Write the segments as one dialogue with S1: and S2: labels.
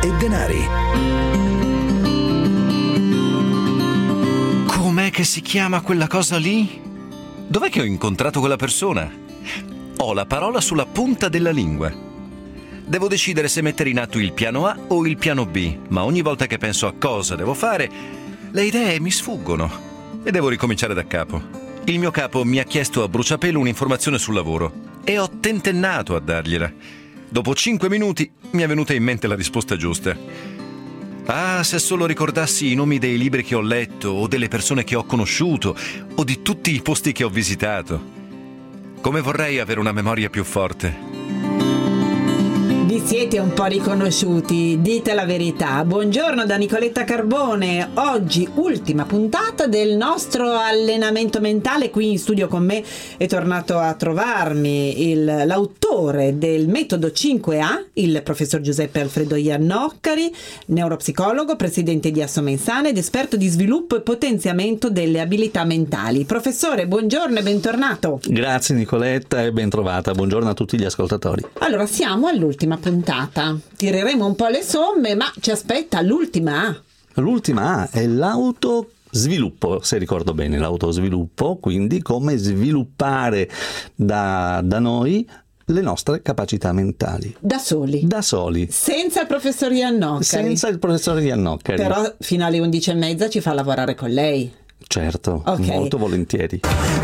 S1: e denari.
S2: Com'è che si chiama quella cosa lì? Dov'è che ho incontrato quella persona? Ho la parola sulla punta della lingua. Devo decidere se mettere in atto il piano A o il piano B, ma ogni volta che penso a cosa devo fare, le idee mi sfuggono e devo ricominciare da capo. Il mio capo mi ha chiesto a bruciapelo un'informazione sul lavoro e ho tentennato a dargliela. Dopo 5 minuti mi è venuta in mente la risposta giusta. Ah, se solo ricordassi i nomi dei libri che ho letto, o delle persone che ho conosciuto, o di tutti i posti che ho visitato. Come vorrei avere una memoria più forte.
S3: Vi siete un po' riconosciuti, dite la verità. Buongiorno da Nicoletta Carbone. Oggi ultima puntata del nostro allenamento mentale. Qui in studio con me è tornato a trovarmi l'autore del metodo 5A, il professor Giuseppe Alfredo Iannoccari, neuropsicologo, presidente di Assomensana ed esperto di sviluppo e potenziamento delle abilità mentali. Professore, buongiorno e bentornato.
S4: Grazie Nicoletta e ben trovata. Buongiorno a tutti gli ascoltatori.
S3: Allora, siamo all'ultima puntata. Tireremo un po' le somme, ma ci aspetta l'ultima A.
S4: L'ultima A è l'autosviluppo, se ricordo bene, l'autosviluppo, quindi come sviluppare da noi le nostre capacità mentali.
S3: Da soli.
S4: Senza
S3: il professor Iannoccari.
S4: Senza il professor Iannoccari.
S3: Però fino alle 11:30 ci fa lavorare con lei.
S4: Certo,
S3: okay.
S4: Molto volentieri.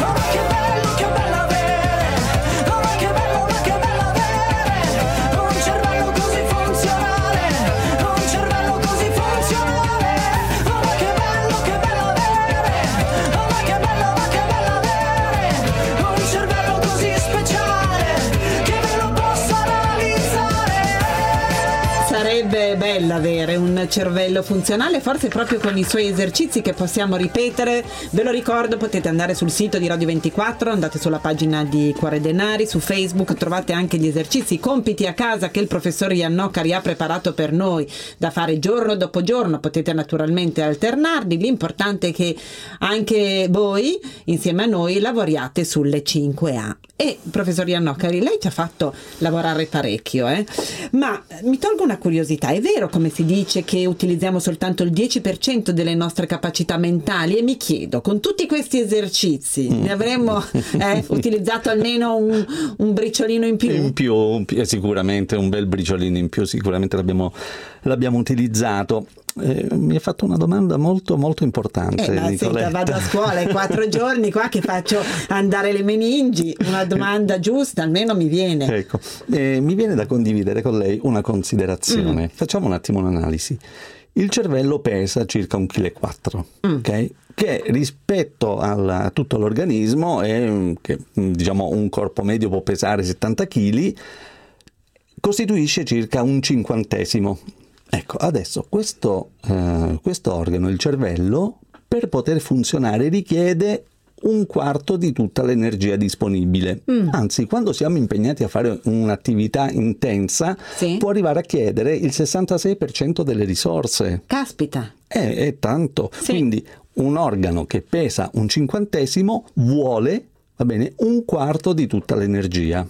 S3: Sarebbe bello avere un cervello funzionale, forse proprio con i suoi esercizi che possiamo ripetere. Ve lo ricordo, potete andare sul sito di Radio 24, andate sulla pagina di Cuore Denari, su Facebook trovate anche gli esercizi, i compiti a casa che il professor Iannoccari ha preparato per noi da fare giorno dopo giorno. Potete naturalmente alternarli, l'importante è che anche voi insieme a noi lavoriate sulle 5A. E professor Iannoccari, lei ci ha fatto lavorare parecchio, ma mi tolgo una curiosità. È vero, come si dice, che utilizziamo soltanto il 10% delle nostre capacità mentali? E mi chiedo, con tutti questi esercizi ne avremmo utilizzato almeno un briciolino in più?
S4: In più, sicuramente un bel briciolino in più, sicuramente l'abbiamo utilizzato. Mi ha fatto una domanda molto molto importante,
S3: ma senta, vado a scuola 4 giorni qua che faccio andare le meningi, una domanda giusta almeno mi viene.
S4: Ecco, mi viene da condividere con lei una considerazione. Facciamo un attimo un'analisi. Il cervello pesa circa 1,4 kg, ok? Che rispetto a tutto l'organismo che diciamo un corpo medio può pesare 70 kg, costituisce circa un cinquantesimo. Ecco, adesso questo organo, il cervello, per poter funzionare richiede un quarto di tutta l'energia disponibile. Anzi, quando siamo impegnati a fare un'attività intensa, può arrivare a chiedere il 66% delle risorse.
S3: Caspita!
S4: È tanto. Sì. Quindi un organo che pesa un cinquantesimo vuole, un quarto di tutta l'energia.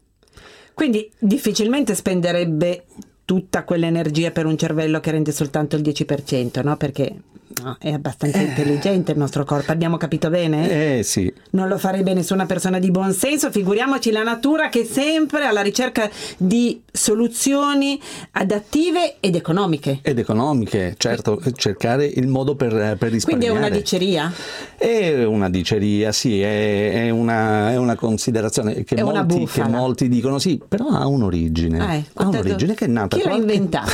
S3: Quindi difficilmente spenderebbe tutta quell'energia per un cervello che rende soltanto il 10%, no? Perché è abbastanza intelligente il nostro corpo, abbiamo capito bene?
S4: Sì.
S3: Non lo farebbe nessuna persona di buon senso, figuriamoci la natura che è sempre alla ricerca di soluzioni adattive ed economiche.
S4: Certo, cercare il modo per risparmiare.
S3: Quindi è una diceria?
S4: È una diceria, sì, è una considerazione che molti dicono sì, però ha un'origine. Ha un'origine che è nata.
S3: Chi l'ha inventata?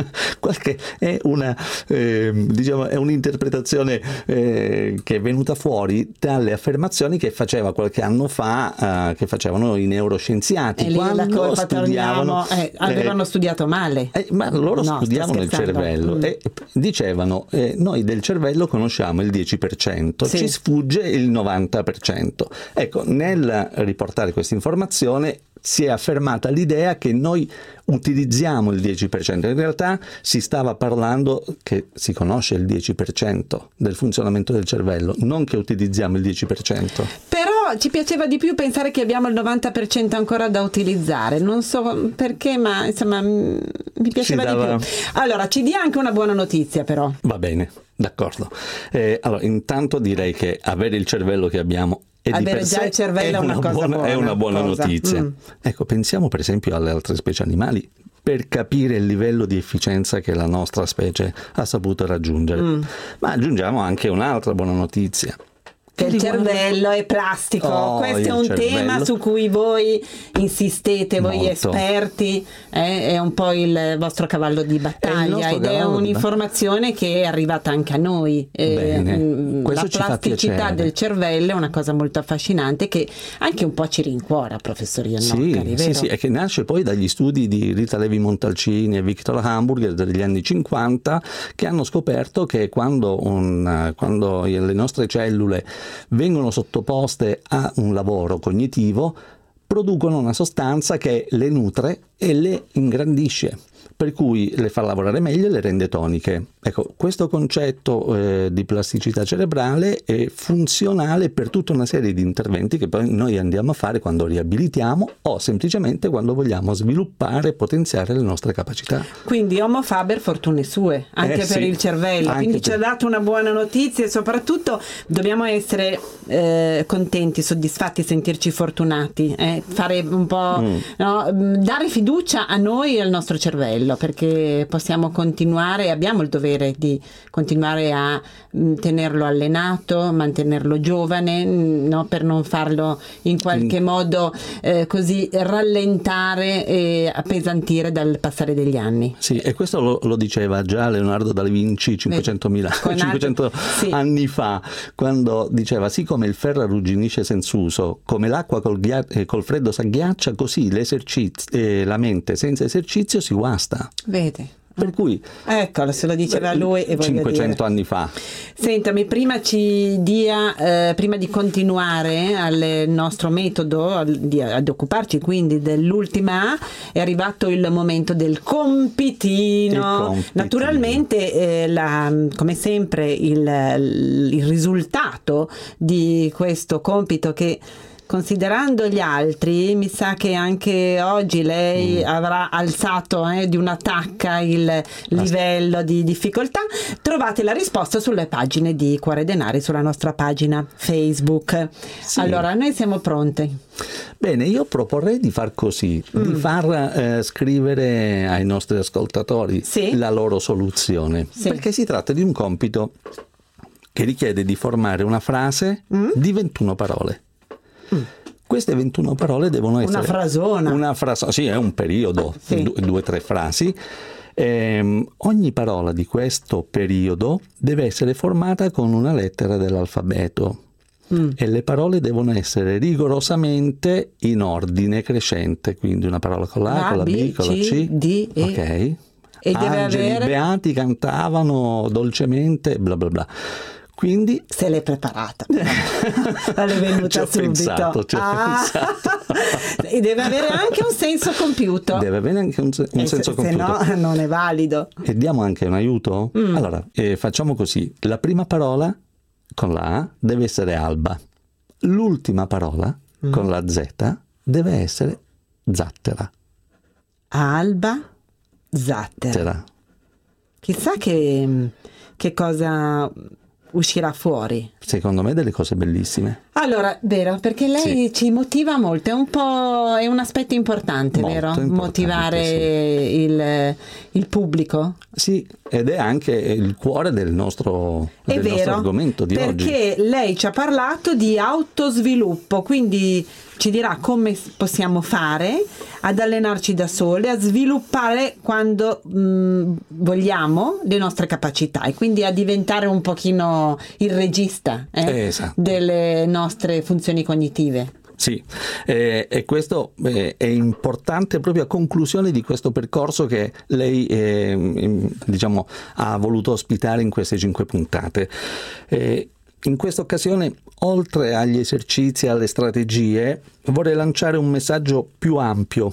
S4: È un'interpretazione che è venuta fuori dalle affermazioni che faceva qualche anno fa, che facevano i neuroscienziati.
S3: E lì
S4: quando
S3: la colpa
S4: studiavano,
S3: avevano studiato male.
S4: Ma loro studiavano il cervello e dicevano noi del cervello conosciamo il 10%, ci sfugge il 90%. Ecco, nel riportare questa informazione si è affermata l'idea che noi utilizziamo il 10%. In realtà si stava parlando che si conosce il 10% del funzionamento del cervello, non che utilizziamo il 10%.
S3: Però ci piaceva di più pensare che abbiamo il 90% ancora da utilizzare, non so perché, ma insomma mi piaceva di più. Allora, ci dia anche una buona notizia però.
S4: Va bene, d'accordo. Allora, intanto direi che avere il cervello che abbiamo
S3: avere già il cervello
S4: è una buona notizia. Ecco, pensiamo per esempio alle altre specie animali, per capire il livello di efficienza che la nostra specie ha saputo raggiungere. Ma aggiungiamo anche un'altra buona notizia.
S3: Che il cervello è plastico. Questo è un tema su cui voi insistete, voi
S4: molto
S3: esperti, è un po' il vostro cavallo di battaglia ed è un'informazione che è arrivata anche a noi. La plasticità del cervello è una cosa molto affascinante che anche un po' ci rincuora, professor Iannoccari, vero?
S4: Sì, e che nasce poi dagli studi di Rita Levi-Montalcini e Victor Hamburger degli anni 50, che hanno scoperto che quando le nostre cellule vengono sottoposte a un lavoro cognitivo, producono una sostanza che le nutre e le ingrandisce, per cui le fa lavorare meglio e le rende toniche. Ecco, questo concetto di plasticità cerebrale è funzionale per tutta una serie di interventi che poi noi andiamo a fare quando riabilitiamo o semplicemente quando vogliamo sviluppare e potenziare le nostre capacità.
S3: Quindi Homo Faber fortune sue, anche per il cervello. Quindi ci ha dato una buona notizia e soprattutto dobbiamo essere contenti, soddisfatti, sentirci fortunati, fare un po', dare fiducia a noi e al nostro cervello, perché possiamo continuare, abbiamo il dovere di continuare a tenerlo allenato, mantenerlo giovane, per non farlo in qualche modo così rallentare e appesantire dal passare degli anni.
S4: Sì, e questo lo diceva già Leonardo da Vinci 500 anni fa, quando diceva: sì, come il ferro arrugginisce senza uso, come l'acqua col freddo s'agghiaccia, così la mente senza esercizio si guasta.
S3: Vede.
S4: Per cui
S3: eccolo, se lo diceva lui e
S4: 500 anni fa.
S3: Sentami, prima di continuare al nostro metodo ad occuparci quindi dell'ultima A, è arrivato il momento del compitino. Naturalmente come sempre il risultato di questo compito, che considerando gli altri, mi sa che anche oggi lei avrà alzato di una tacca il livello di difficoltà. Trovate la risposta sulle pagine di Cuore Denari, sulla nostra pagina Facebook. Sì. Allora, noi siamo pronti.
S4: Bene, io proporrei di far così, di far scrivere ai nostri ascoltatori la loro soluzione, perché si tratta di un compito che richiede di formare una frase di 21 parole. Queste 21 parole devono essere
S3: una frasona.
S4: Sì, è un periodo, 2 o 3 frasi. Ogni parola di questo periodo deve essere formata con una lettera dell'alfabeto e le parole devono essere rigorosamente in ordine crescente, quindi una parola con la A, con la B, con la C,
S3: D, E.
S4: Ok.
S3: E deve
S4: Angeli beati cantavano dolcemente, bla bla bla. Quindi
S3: se l'è preparata, è venuta subito.
S4: Ci ho pensato.
S3: E deve avere anche un senso compiuto.
S4: Deve avere anche un senso compiuto.
S3: Se no non è valido.
S4: E diamo anche un aiuto? Allora, facciamo così. La prima parola con la A deve essere alba. L'ultima parola con la Z deve essere zattera.
S3: Alba, zattera. Chissà che cosa uscirà fuori.
S4: Secondo me delle cose bellissime.
S3: Allora, vero, perché lei ci motiva molto, è un aspetto importante, molto vero? Importante, motivare il pubblico.
S4: Sì, ed è anche il cuore del nostro argomento di oggi.
S3: Perché lei ci ha parlato di autosviluppo, quindi ci dirà come possiamo fare ad allenarci da sole, a sviluppare quando vogliamo le nostre capacità e quindi a diventare un pochino il regista delle nostre funzioni cognitive.
S4: Sì, e questo è importante proprio a conclusione di questo percorso che lei ha voluto ospitare in queste 5 puntate. In questa occasione, oltre agli esercizi e alle strategie, vorrei lanciare un messaggio più ampio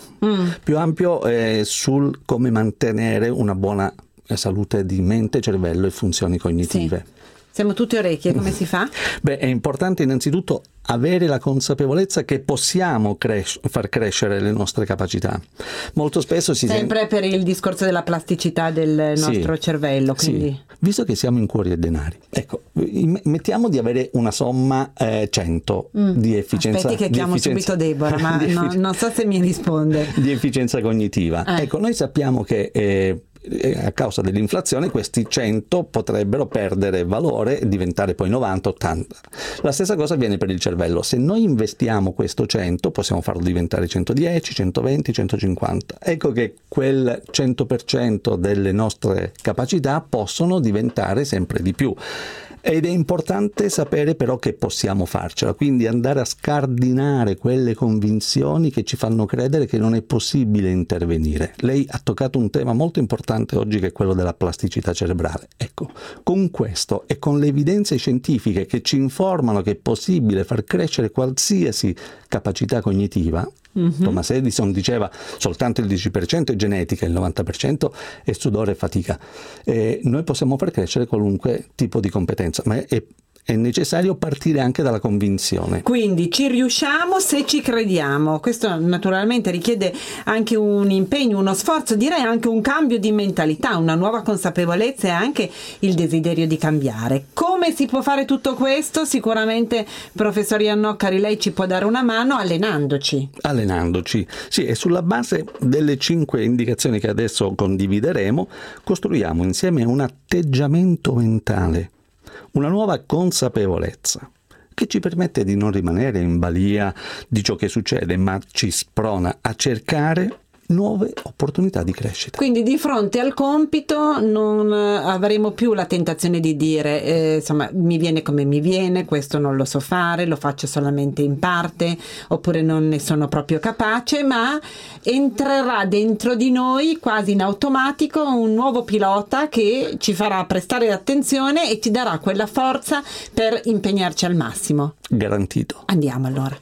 S4: sul come mantenere una buona salute di mente, cervello e funzioni cognitive.
S3: Siamo tutti orecchie, come si fa?
S4: Beh, è importante innanzitutto avere la consapevolezza che possiamo far crescere le nostre capacità. Molto spesso
S3: sempre per il discorso della plasticità del nostro cervello, quindi.
S4: Sì. Visto che siamo in Cuori e Denari, ecco, mettiamo di avere una somma 100 di efficienza.
S3: Aspetti che chiamo subito Deborah, ma non so se mi risponde.
S4: Di efficienza cognitiva. Ecco, noi sappiamo che a causa dell'inflazione questi 100 potrebbero perdere valore e diventare poi 90, 80. La stessa cosa avviene per il cervello. Se noi investiamo questo 100 possiamo farlo diventare 110, 120, 150. Ecco che quel 100% delle nostre capacità possono diventare sempre di più. Ed è importante sapere però che possiamo farcela, quindi andare a scardinare quelle convinzioni che ci fanno credere che non è possibile intervenire. Lei ha toccato un tema molto importante oggi, che è quello della plasticità cerebrale. Ecco, con questo e con le evidenze scientifiche che ci informano che è possibile far crescere qualsiasi capacità cognitiva, Thomas Edison diceva soltanto il 10% è genetica, il 90% è sudore e fatica. Noi possiamo far crescere qualunque tipo di competenza, ma è necessario partire anche dalla convinzione.
S3: Quindi ci riusciamo se ci crediamo. Questo naturalmente richiede anche un impegno, uno sforzo, direi anche un cambio di mentalità, una nuova consapevolezza e anche il desiderio di cambiare. Come si può fare tutto questo? Sicuramente, professor Iannoccari, lei ci può dare una mano allenandoci, sì, e sulla base delle 5 indicazioni che adesso condivideremo costruiamo insieme un atteggiamento mentale, una nuova consapevolezza che ci permette di non rimanere in balia di ciò che succede, ma ci sprona a cercare nuove opportunità di crescita. Quindi di fronte al compito non avremo più la tentazione di dire insomma, mi viene come mi viene, questo non lo so fare, lo faccio solamente in parte, oppure non ne sono proprio capace, ma entrerà dentro di noi quasi in automatico un nuovo pilota che ci farà prestare attenzione e ci darà quella forza per impegnarci al massimo.
S4: Garantito.
S3: Andiamo allora.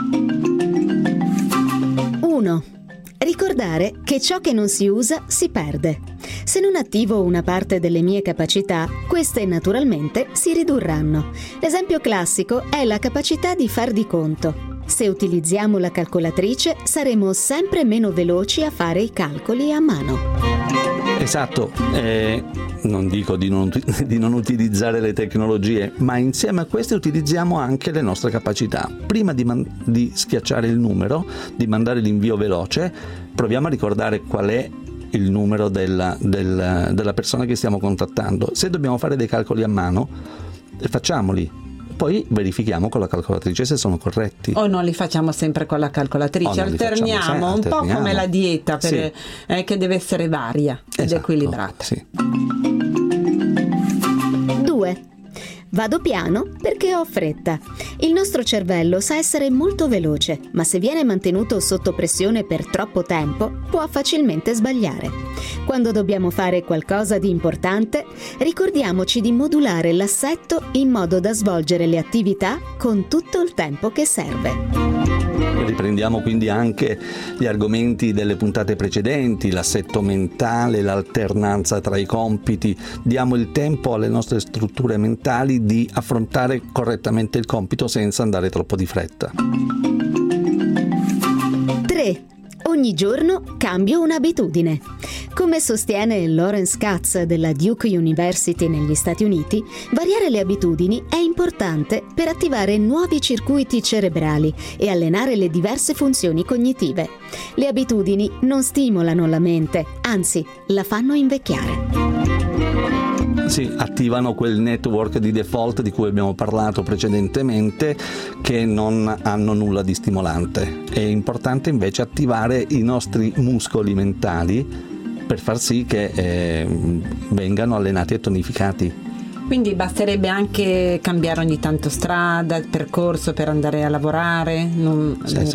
S1: 1. Ricordare che ciò che non si usa si perde. Se non attivo una parte delle mie capacità, queste naturalmente si ridurranno. L'esempio classico è la capacità di far di conto. Se utilizziamo la calcolatrice, saremo sempre meno veloci a fare i calcoli a mano.
S4: Esatto, non dico di non utilizzare le tecnologie, ma insieme a queste utilizziamo anche le nostre capacità. Prima di schiacciare il numero, di mandare l'invio veloce, proviamo a ricordare qual è il numero della persona che stiamo contattando. Se dobbiamo fare dei calcoli a mano, facciamoli. Poi verifichiamo con la calcolatrice se sono corretti.
S3: O non li facciamo sempre con la calcolatrice, alterniamo un po' come la dieta che deve essere varia ed equilibrata.
S4: Sì.
S1: 2. Vado piano perché ho fretta. Il nostro cervello sa essere molto veloce, ma se viene mantenuto sotto pressione per troppo tempo, può facilmente sbagliare. Quando dobbiamo fare qualcosa di importante, ricordiamoci di modulare l'assetto in modo da svolgere le attività con tutto il tempo che serve.
S4: Riprendiamo quindi anche gli argomenti delle puntate precedenti, l'assetto mentale, l'alternanza tra i compiti. Diamo il tempo alle nostre strutture mentali di affrontare correttamente il compito senza andare troppo di fretta. 3. Ogni giorno cambio un'abitudine. Come sostiene Lawrence Katz della Duke University negli Stati Uniti, variare le abitudini è importante per attivare nuovi circuiti cerebrali e allenare le diverse funzioni cognitive. Le abitudini non stimolano la mente, anzi, la fanno invecchiare. Sì, attivano quel network di default di cui abbiamo parlato precedentemente, che non hanno nulla di stimolante. È importante invece attivare i nostri muscoli mentali per far sì che vengano allenati e tonificati.
S3: Quindi basterebbe anche cambiare ogni tanto strada, percorso per andare a lavorare, non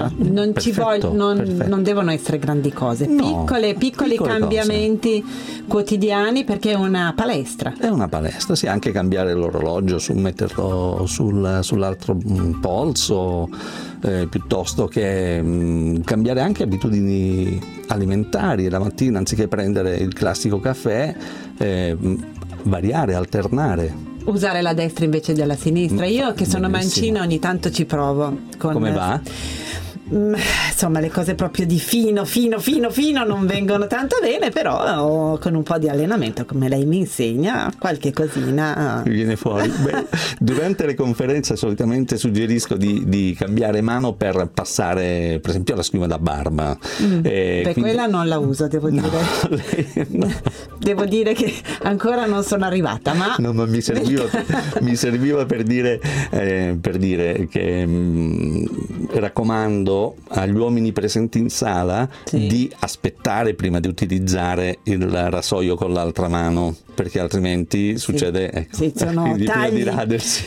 S3: devono essere grandi cose, piccoli cambiamenti cose quotidiani, perché è una palestra.
S4: È una palestra, sì, anche cambiare l'orologio, metterlo sull'altro polso, piuttosto che cambiare anche abitudini alimentari. La mattina, anziché prendere il classico caffè, variare, alternare.
S3: Usare la destra invece della sinistra. Io che sono
S4: Benissimo.
S3: mancina ogni tanto ci provo.
S4: Come va?
S3: Insomma, le cose proprio di fino non vengono tanto bene, però con un po' di allenamento, come lei mi insegna, qualche cosina
S4: viene fuori. Beh, durante le conferenze solitamente suggerisco di cambiare mano per passare, per esempio, la schiuma da barba. Quindi...
S3: quella non la uso, devo dire.
S4: No.
S3: Devo dire che ancora non sono arrivata, ma
S4: mi serviva per dire che raccomando agli uomini presenti in sala di aspettare prima di utilizzare il rasoio con l'altra mano, perché altrimenti succede
S3: sono tagli.
S4: di radersi.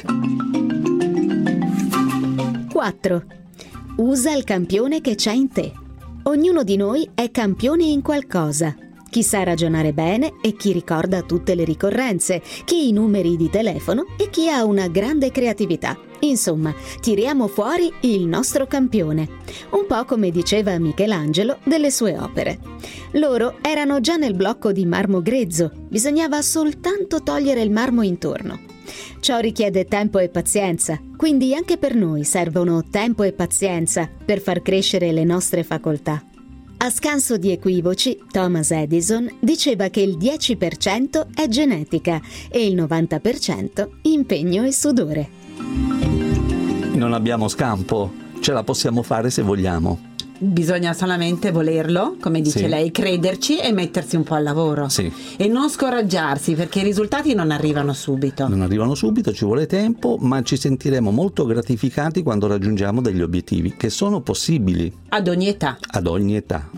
S1: 4. Usa il campione che c'è in te. Ognuno di noi è campione in qualcosa. Chi sa ragionare bene e chi ricorda tutte le ricorrenze, chi i numeri di telefono e chi ha una grande creatività. Insomma, tiriamo fuori il nostro campione. Un po' come diceva Michelangelo delle sue opere. Loro erano già nel blocco di marmo grezzo, bisognava soltanto togliere il marmo intorno. Ciò richiede tempo e pazienza, quindi anche per noi servono tempo e pazienza per far crescere le nostre facoltà. A scanso di equivoci, Thomas Edison diceva che il 10% è genetica e il 90% impegno e sudore.
S4: Non abbiamo scampo, ce la possiamo fare se vogliamo.
S3: Bisogna solamente volerlo, come dice lei, crederci e mettersi un po' al lavoro.
S4: Sì.
S3: E non scoraggiarsi, perché i risultati non arrivano subito.
S4: Non arrivano subito, ci vuole tempo, ma ci sentiremo molto gratificati quando raggiungiamo degli obiettivi che sono possibili.
S3: Ad ogni età.
S4: Ad ogni età.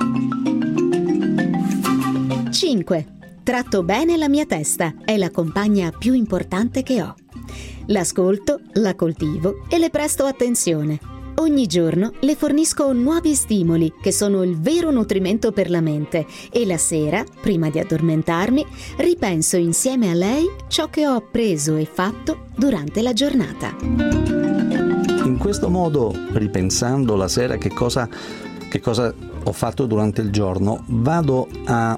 S1: 5. Tratto bene la mia testa, è la compagna più importante che ho. L'ascolto, la coltivo e le presto attenzione. Ogni giorno le fornisco nuovi stimoli che sono il vero nutrimento per la mente e la sera, prima di addormentarmi, ripenso insieme a lei ciò che ho appreso e fatto durante la giornata.
S4: In questo modo, ripensando la sera che cosa ho fatto durante il giorno, vado a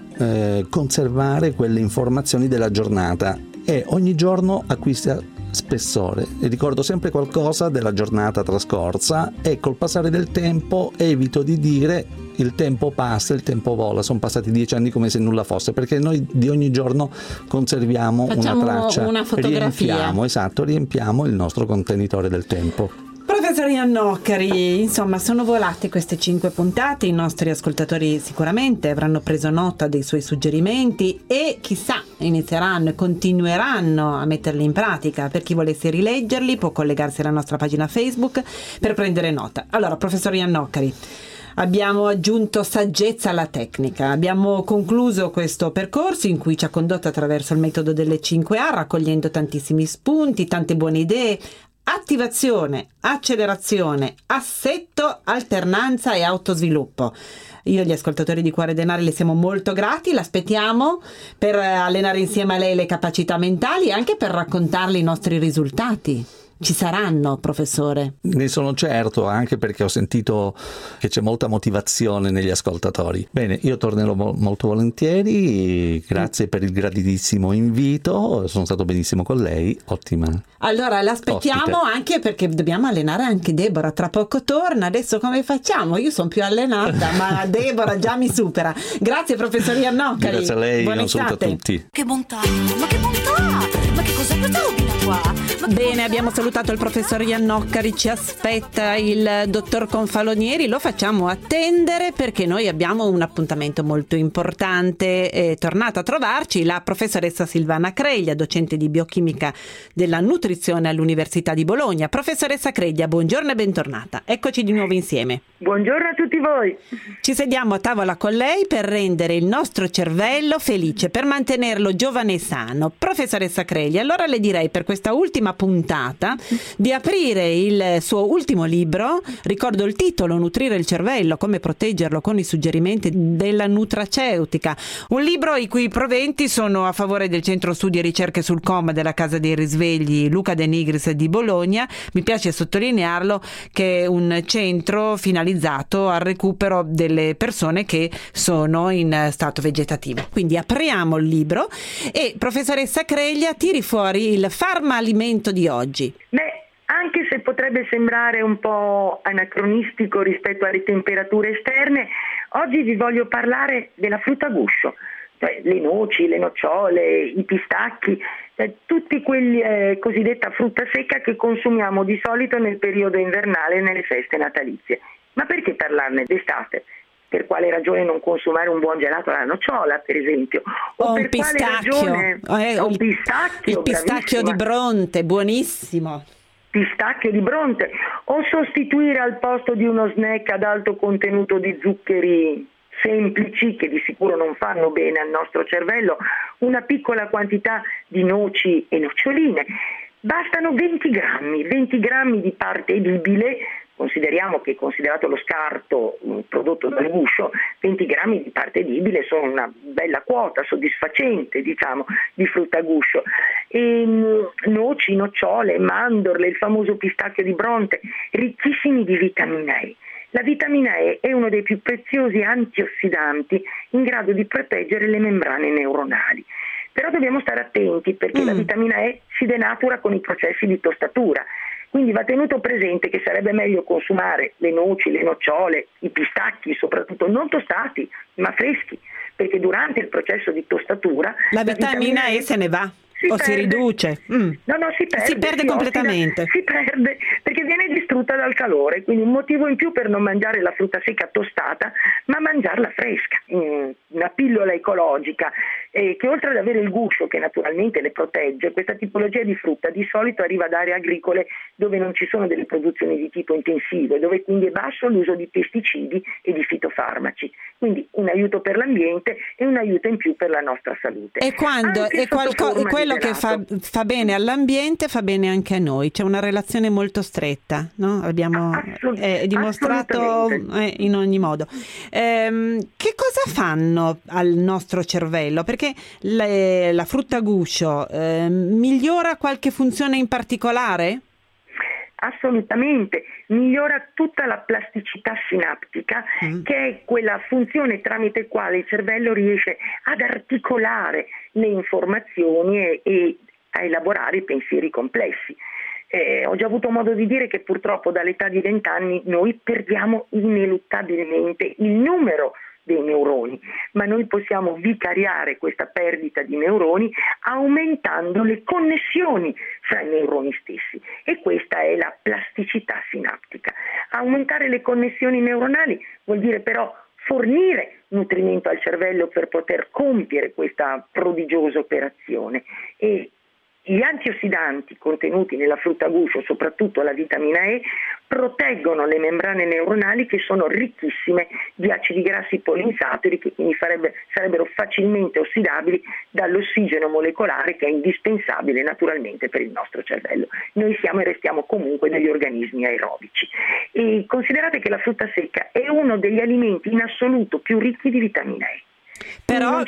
S4: conservare quelle informazioni della giornata e ogni giorno acquista spessore e ricordo sempre qualcosa della giornata trascorsa e col passare del tempo evito di dire il tempo passa, il tempo vola, sono passati 10 anni come se nulla fosse, perché noi di ogni giorno conserviamo
S3: Facciamo
S4: una traccia,
S3: una fotografia.
S4: riempiamo il nostro contenitore del tempo.
S3: Professor Iannoccari, insomma, sono volate queste 5 puntate, i nostri ascoltatori sicuramente avranno preso nota dei suoi suggerimenti e chissà inizieranno e continueranno a metterli in pratica. Per chi volesse rileggerli può collegarsi alla nostra pagina Facebook per prendere nota. Allora, professor Iannoccari, abbiamo aggiunto saggezza alla tecnica, abbiamo concluso questo percorso in cui ci ha condotto attraverso il metodo delle 5A, raccogliendo tantissimi spunti, tante buone idee. Attivazione, accelerazione, assetto, alternanza e autosviluppo. Io e gli ascoltatori di Cuore Denari le siamo molto grati, l'aspettiamo per allenare insieme a lei le capacità mentali e anche per raccontarle i nostri risultati. Ci saranno, professore?
S4: Ne sono certo, anche perché ho sentito che c'è molta motivazione negli ascoltatori. Bene, io tornerò molto volentieri, grazie per il graditissimo invito, sono stato benissimo con lei, ottima.
S3: Allora l'aspettiamo
S4: ospite.
S3: Anche perché dobbiamo allenare anche Deborah, tra poco torna, adesso come facciamo? Io sono più allenata, ma Deborah già mi supera. Grazie professor Iannoccari.
S4: Grazie a lei,
S3: buona
S4: un saluto a
S3: estate.
S4: tutti.
S5: Che bontà, ma che bontà! Ma che cos'è questa robina qua?
S3: Bene, abbiamo salutato il professor Iannoccari, ci aspetta il dottor Confalonieri, lo facciamo attendere perché noi abbiamo un appuntamento molto importante. È tornata a trovarci la professoressa Silvana Creglia, docente di biochimica della nutrizione all'Università di Bologna. Professoressa Creglia, buongiorno e bentornata. Eccoci di nuovo insieme.
S6: Buongiorno a tutti voi.
S3: Ci sediamo a tavola con lei per rendere il nostro cervello felice, per mantenerlo giovane e sano. Professoressa Creglia, allora le direi per questa ultima puntata di aprire il suo ultimo libro. Ricordo il titolo: Nutrire il cervello, come proteggerlo con i suggerimenti della nutraceutica. Un libro i cui proventi sono a favore del Centro Studi e Ricerche sul Coma della Casa dei Risvegli Luca De Nigris di Bologna. Mi piace sottolinearlo che è un centro finalizzato al recupero delle persone che sono in stato vegetativo. Quindi apriamo il libro e professoressa Creglia tiri fuori fuori il farmalimento di oggi.
S6: Beh, anche se potrebbe sembrare un po' anacronistico rispetto alle temperature esterne, oggi vi voglio parlare della frutta a guscio, cioè le noci, le nocciole, i pistacchi, tutti quelli cosiddetta frutta secca che consumiamo di solito nel periodo invernale e nelle feste natalizie. Ma perché parlarne d'estate? Per quale ragione non consumare un buon gelato alla nocciola, per esempio?
S3: O
S6: per
S3: un pistacchio.
S6: Quale ragione? Un pistacchio,
S3: il pistacchio di Bronte, buonissimo.
S6: Pistacchio di Bronte, o sostituire al posto di uno snack ad alto contenuto di zuccheri semplici, che di sicuro non fanno bene al nostro cervello, una piccola quantità di noci e noccioline. Bastano 20 grammi di parte edibile. Consideriamo che, considerato lo scarto prodotto dal guscio, 20 grammi di parte edibile sono una bella quota soddisfacente, diciamo, di frutta a guscio. Noci, nocciole, mandorle, il famoso pistacchio di Bronte, ricchissimi di vitamina E. La vitamina E è uno dei più preziosi antiossidanti in grado di proteggere le membrane neuronali. Però dobbiamo stare attenti, perché la vitamina E si denatura con i processi di tostatura. Quindi va tenuto presente che sarebbe meglio consumare le noci, le nocciole, i pistacchi, soprattutto non tostati, ma freschi, perché durante il processo di tostatura
S3: la vitamina E se ne va. Si riduce?
S6: No, si perde
S3: completamente.
S6: Si perde perché viene distrutta dal calore, quindi un motivo in più per non mangiare la frutta secca tostata, ma mangiarla fresca. Una pillola ecologica che, oltre ad avere il guscio che naturalmente le protegge, questa tipologia di frutta di solito arriva da aree agricole dove non ci sono delle produzioni di tipo intensivo e dove quindi è basso l'uso di pesticidi e di fitofarmaci. Quindi un aiuto per l'ambiente e un aiuto in più per la nostra salute.
S3: E quando quello che fa bene all'ambiente fa bene anche a noi, c'è una relazione molto stretta, no? Abbiamo dimostrato in ogni modo. Che cosa fanno al nostro cervello? Perché la frutta a guscio migliora qualche funzione in particolare?
S6: Assolutamente, migliora tutta la plasticità sinaptica, che è quella funzione tramite quale il cervello riesce ad articolare le informazioni e a elaborare i pensieri complessi. Ho già avuto modo di dire che purtroppo dall'età di 20 anni noi perdiamo ineluttabilmente il numero dei neuroni, ma noi possiamo vicariare questa perdita di neuroni aumentando le connessioni fra i neuroni stessi, e questa è la plasticità sinaptica. Aumentare le connessioni neuronali vuol dire però fornire nutrimento al cervello per poter compiere questa prodigiosa operazione, e gli antiossidanti contenuti nella frutta a guscio, soprattutto la vitamina E, proteggono le membrane neuronali, che sono ricchissime di acidi grassi poliinsaturi, che quindi sarebbero facilmente ossidabili dall'ossigeno molecolare, che è indispensabile naturalmente per il nostro cervello. Noi siamo e restiamo comunque degli organismi aerobici. E considerate che la frutta secca è uno degli alimenti in assoluto più ricchi di vitamina E.
S3: Però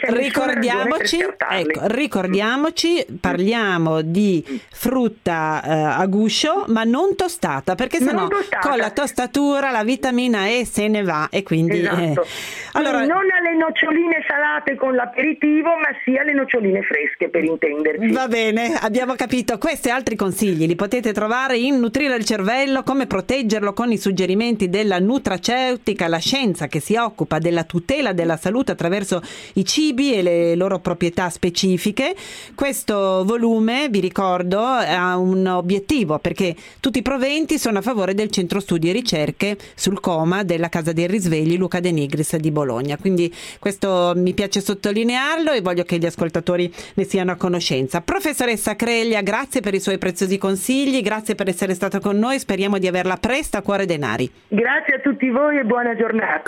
S3: ricordiamoci, parliamo di frutta a guscio, ma non tostata, perché sennò con la tostatura la vitamina E se ne va, e quindi
S6: allora, non alle noccioline salate con l'aperitivo, ma sia alle noccioline fresche, per intenderci.
S3: Va bene, abbiamo capito. Questi e altri consigli li potete trovare in Nutrire il cervello, come proteggerlo, con i suggerimenti della nutraceutica, la scienza che si occupa della tutela della salute attraverso i cibi e le loro proprietà specifiche. Questo volume, vi ricordo, ha un obiettivo, perché tutti i proventi sono a favore del Centro Studi e Ricerche sul Coma della Casa dei Risvegli Luca De Nigris di Bologna. Quindi questo mi piace sottolinearlo e voglio che gli ascoltatori ne siano a conoscenza. Professoressa Creglia, grazie per i suoi preziosi consigli, grazie per essere stata con noi, speriamo di averla presto a Cuore Denari.
S6: Grazie a tutti voi e buona giornata.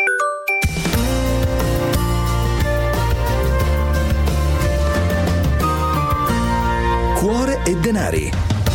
S7: Cuore e Denari.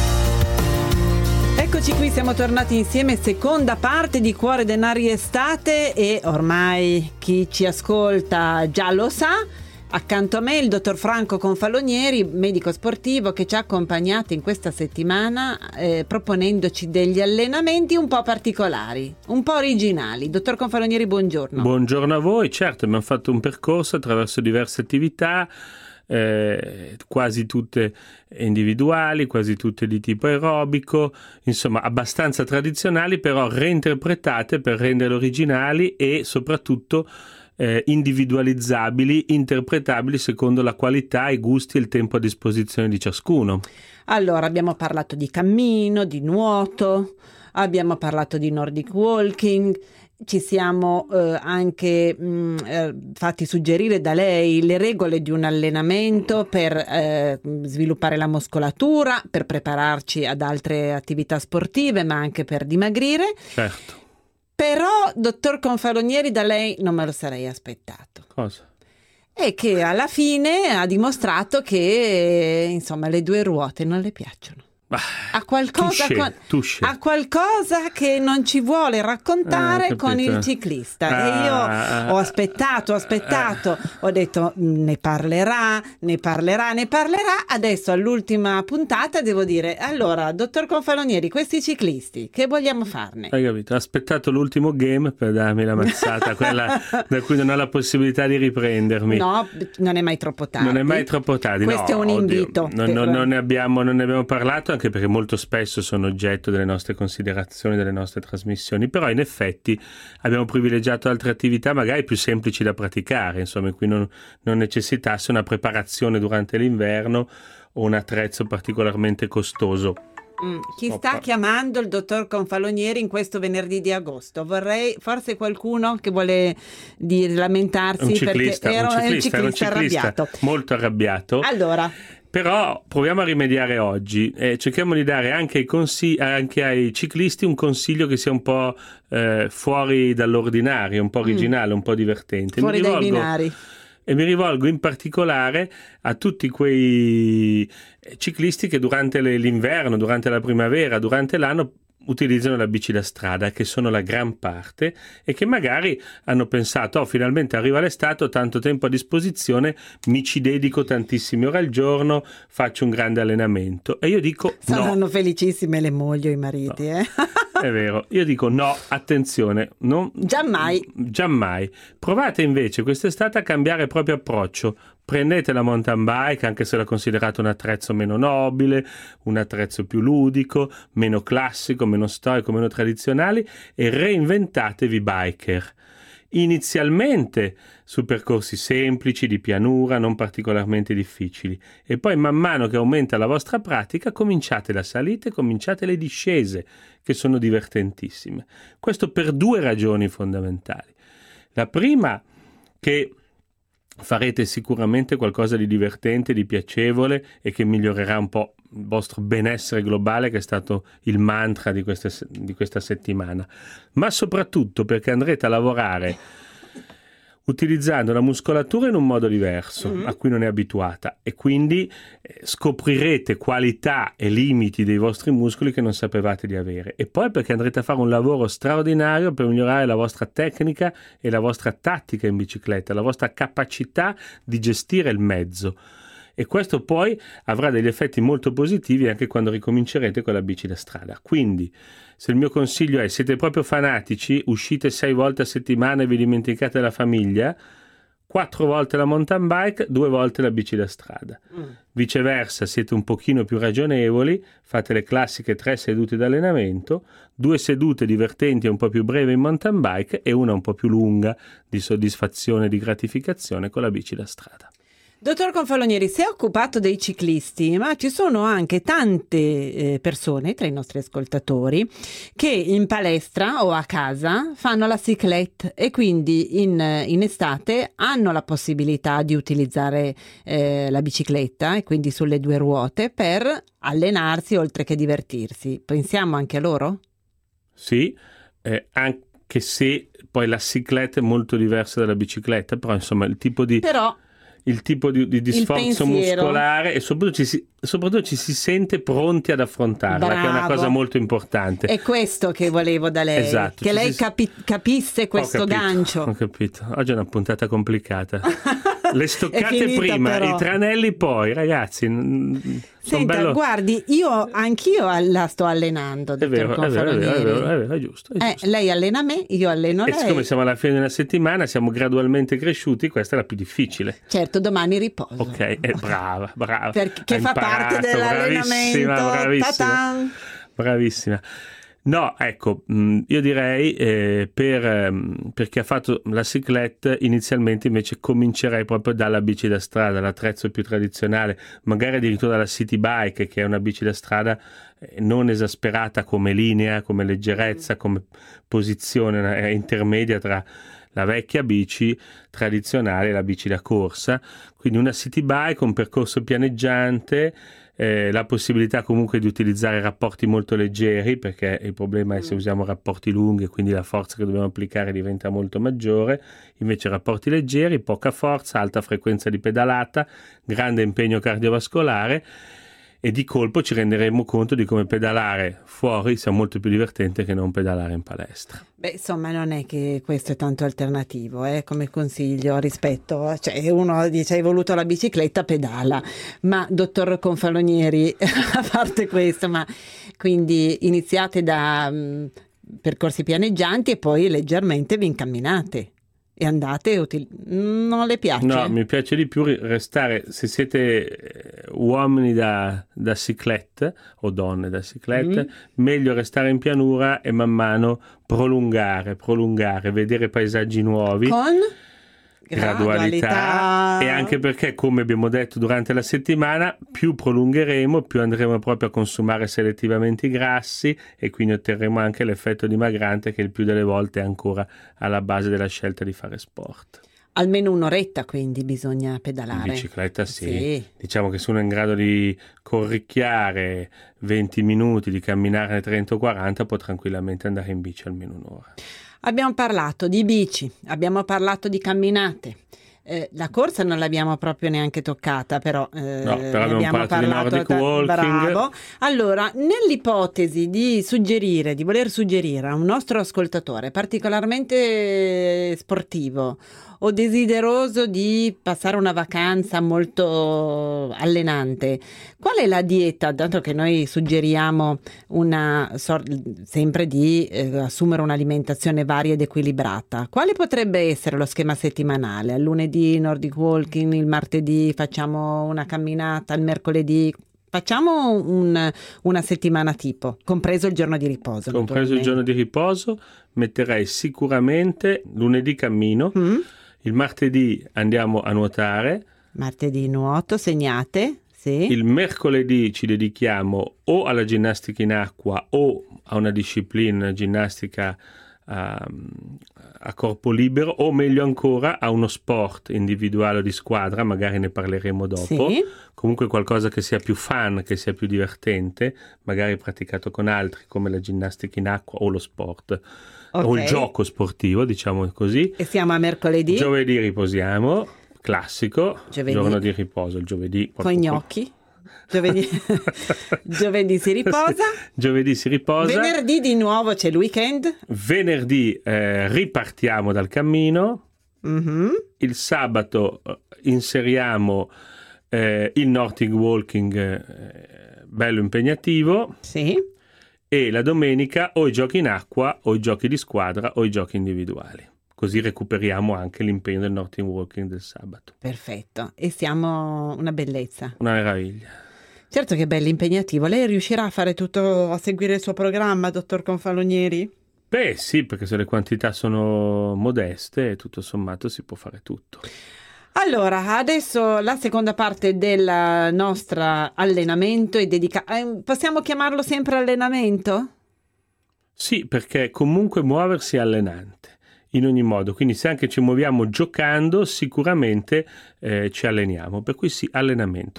S3: Eccoci qui, siamo tornati insieme, seconda parte di Cuore Denari Estate, e ormai chi ci ascolta già lo sa. Accanto a me il dottor Franco Confalonieri, medico sportivo, che ci ha accompagnato in questa settimana proponendoci degli allenamenti un po' particolari, un po' originali. Dottor Confalonieri, buongiorno.
S8: Buongiorno a voi. Certo, abbiamo fatto un percorso attraverso diverse attività, quasi tutte individuali, quasi tutte di tipo aerobico, insomma abbastanza tradizionali, però reinterpretate per renderle originali e soprattutto individualizzabili, interpretabili secondo la qualità, i gusti e il tempo a disposizione di ciascuno.
S3: Allora, abbiamo parlato di cammino, di nuoto, abbiamo parlato di Nordic walking, ci siamo anche fatti suggerire da lei le regole di un allenamento per sviluppare la muscolatura, per prepararci ad altre attività sportive, ma anche per dimagrire.
S8: Certo.
S3: Però, dottor Confalonieri, da lei non me lo sarei aspettato.
S8: Cosa?
S3: E che alla fine ha dimostrato che, insomma, le 2 ruote non le piacciono. Ha qualcosa, ha qualcosa che non ci vuole raccontare con il ciclista. E io ho aspettato, ho detto ne parlerà. Adesso all'ultima puntata devo dire: allora, dottor Confalonieri, questi ciclisti, che vogliamo farne?
S8: Hai capito? Ho aspettato l'ultimo game per darmi la mazzata, quella da cui non ho la possibilità di riprendermi.
S3: No, non è mai troppo tardi.
S8: Non è mai troppo tardi.
S3: Questo è un invito.
S8: Non ne abbiamo parlato, anche perché molto spesso sono oggetto delle nostre considerazioni, delle nostre trasmissioni, però in effetti abbiamo privilegiato altre attività magari più semplici da praticare, insomma, in cui non necessitasse una preparazione durante l'inverno o un attrezzo particolarmente costoso.
S3: Chi sta chiamando il dottor Confalonieri in questo venerdì di agosto? Vorrei forse qualcuno che vuole lamentarsi,
S8: un ciclista,
S3: perché un ciclista arrabbiato,
S8: molto arrabbiato.
S3: Allora,
S8: però proviamo a rimediare oggi, cerchiamo di dare anche ai ciclisti un consiglio che sia un po' fuori dall'ordinario, un po' originale, un po' divertente.
S3: Fuori dai binari.
S8: E mi rivolgo in particolare a tutti quei ciclisti che durante l'inverno, durante la primavera, durante l'anno utilizzano la bici da strada, che sono la gran parte, e che magari hanno pensato: finalmente arriva l'estate, ho tanto tempo a disposizione, mi ci dedico tantissime ore al giorno, faccio un grande allenamento. E io dico
S3: saranno felicissime le mogli o i mariti,
S8: no. È vero, io dico no, attenzione, giammai. Provate invece quest'estate a cambiare il proprio approccio. Prendete la mountain bike, anche se la considerate un attrezzo meno nobile, un attrezzo più ludico, meno classico, meno storico, meno tradizionale, e reinventatevi biker. Inizialmente su percorsi semplici, di pianura, non particolarmente difficili, e poi man mano che aumenta la vostra pratica cominciate la salita e cominciate le discese, che sono divertentissime. Questo per 2 ragioni fondamentali. La prima, che farete sicuramente qualcosa di divertente, di piacevole e che migliorerà un po' il vostro benessere globale, che è stato il mantra di questa settimana, ma soprattutto perché andrete a lavorare utilizzando la muscolatura in un modo diverso a cui non è abituata, e quindi scoprirete qualità e limiti dei vostri muscoli che non sapevate di avere, e poi perché andrete a fare un lavoro straordinario per migliorare la vostra tecnica e la vostra tattica in bicicletta, la vostra capacità di gestire il mezzo. E questo poi avrà degli effetti molto positivi anche quando ricomincerete con la bici da strada. Quindi, se il mio consiglio è: siete proprio fanatici, uscite 6 volte a settimana e vi dimenticate la famiglia, 4 volte la mountain bike, 2 volte la bici da strada. Viceversa, siete un pochino più ragionevoli, fate le classiche 3 sedute d'allenamento, 2 sedute divertenti e un po' più brevi in mountain bike e una un po' più lunga di soddisfazione e di gratificazione con la bici da strada.
S3: Dottor Confalonieri, si è occupato dei ciclisti, ma ci sono anche tante persone tra i nostri ascoltatori che in palestra o a casa fanno la cyclette e quindi in estate hanno la possibilità di utilizzare la bicicletta, e quindi sulle 2 ruote, per allenarsi oltre che divertirsi. Pensiamo anche a loro?
S8: Sì, anche se poi la cyclette è molto diversa dalla bicicletta, però insomma il tipo di sforzo muscolare, e soprattutto ci si sente pronti ad affrontarla. Bravo. Che è una cosa molto importante.
S3: È questo che volevo da lei, esatto, che lei capisse questo gancio.
S8: Ho capito, oggi è una puntata complicata. Le stoccate prima,
S3: però.
S8: I tranelli poi, ragazzi.
S3: Senta, guardi, anch'io la sto allenando.
S8: È vero, è giusto.
S3: Lei allena me, io alleno lei.
S8: E siccome siamo alla fine di una settimana, siamo gradualmente cresciuti, questa è la più difficile.
S3: Certo, domani riposo.
S8: Ok, brava.
S3: Perché fa parte dell'allenamento.
S8: Bravissima. Bravissima. No, ecco, io direi per chi ha fatto la cyclette inizialmente invece comincerei proprio dalla bici da strada, l'attrezzo più tradizionale, magari addirittura dalla city bike, che è una bici da strada non esasperata come linea, come leggerezza, come posizione intermedia tra la vecchia bici tradizionale e la bici da corsa. Quindi una city bike, un percorso pianeggiante, la possibilità comunque di utilizzare rapporti molto leggeri, perché il problema è se usiamo rapporti lunghi, quindi la forza che dobbiamo applicare diventa molto maggiore. Invece rapporti leggeri, poca forza, alta frequenza di pedalata, grande impegno cardiovascolare, e di colpo ci renderemo conto di come pedalare fuori sia molto più divertente che non pedalare in palestra.
S3: Beh, insomma, non è che questo è tanto alternativo, come consiglio rispetto, cioè uno dice hai voluto la bicicletta, pedala, ma dottor Confalonieri, a parte questo, ma quindi iniziate da percorsi pianeggianti e poi leggermente vi incamminate. E andate, non le piace?
S8: No, mi piace di più restare, se siete uomini da cyclette o donne da cyclette, meglio restare in pianura e man mano prolungare, vedere paesaggi nuovi.
S3: Con?
S8: Gradualità. E anche perché, come abbiamo detto durante la settimana, più prolungheremo, più andremo proprio a consumare selettivamente i grassi e quindi otterremo anche l'effetto dimagrante, che il più delle volte è ancora alla base della scelta di fare sport.
S3: Almeno un'oretta quindi bisogna pedalare.
S8: In bicicletta sì. Diciamo che se uno è in grado di corricchiare 20 minuti, di camminare 30 o 40, può tranquillamente andare in bici almeno un'ora.
S3: Abbiamo parlato di bici, abbiamo parlato di camminate. La corsa non l'abbiamo proprio neanche toccata, però
S8: abbiamo parlato di Nordic Walking.
S3: Bravo. Allora, nell'ipotesi di voler suggerire a un nostro ascoltatore particolarmente sportivo o desideroso di passare una vacanza molto allenante, qual è la dieta? Tanto che noi suggeriamo sempre di assumere un'alimentazione varia ed equilibrata. Quale potrebbe essere lo schema settimanale? Al lunedì Nordic Walking, il martedì facciamo una camminata, il mercoledì facciamo una settimana tipo, compreso il giorno di riposo.
S8: Compreso il giorno di riposo, metterei sicuramente lunedì cammino. Il martedì andiamo a nuotare.
S3: Martedì nuoto, segnate. Sì.
S8: Il mercoledì ci dedichiamo o alla ginnastica in acqua o a una disciplina ginnastica a corpo libero, o meglio ancora a uno sport individuale o di squadra, magari ne parleremo dopo.
S3: Sì.
S8: Comunque qualcosa che sia più fun, che sia più divertente, magari praticato con altri, come la ginnastica in acqua o lo sport. Okay. O il gioco sportivo, diciamo così.
S3: E siamo a mercoledì.
S8: Giovedì riposiamo, classico. Giorno di riposo, il giovedì.
S3: Con gnocchi. Giovedì si riposa.
S8: Giovedì si riposa.
S3: Venerdì di nuovo c'è il weekend.
S8: Venerdì ripartiamo dal cammino. Il sabato inseriamo il Nordic Walking, bello impegnativo.
S3: Sì.
S8: E la domenica o i giochi in acqua o i giochi di squadra o i giochi individuali. Così recuperiamo anche l'impegno del Nordic Walking del sabato.
S3: Perfetto. E siamo una bellezza.
S8: Una meraviglia.
S3: Certo che è bello impegnativo. Lei riuscirà a fare tutto, a seguire il suo programma, dottor Confalonieri?
S8: Beh sì, perché se le quantità sono modeste, tutto sommato si può fare tutto.
S3: Allora, adesso la seconda parte del nostro allenamento è dedicata. Possiamo chiamarlo sempre allenamento?
S8: Sì, perché comunque muoversi è allenante, in ogni modo. Quindi se anche ci muoviamo giocando, sicuramente ci alleniamo. Per cui sì, allenamento.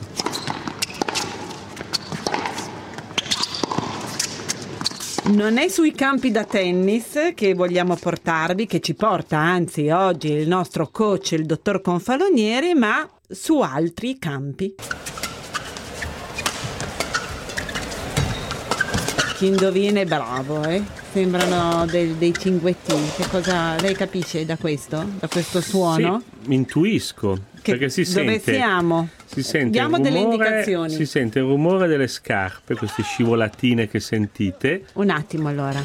S3: Non è sui campi da tennis che vogliamo portarvi, che ci porta anzi oggi il nostro coach, il dottor Confalonieri, ma su altri campi. Chi indovina è bravo, Sembrano dei cinguettini. Che cosa lei capisce da questo? Da questo suono?
S8: Sì, intuisco perché si
S3: dove
S8: sente,
S3: siamo?
S8: Si sente
S3: Diamo delle indicazioni.
S8: Si sente il rumore delle scarpe, queste scivolatine che sentite.
S3: Un attimo allora.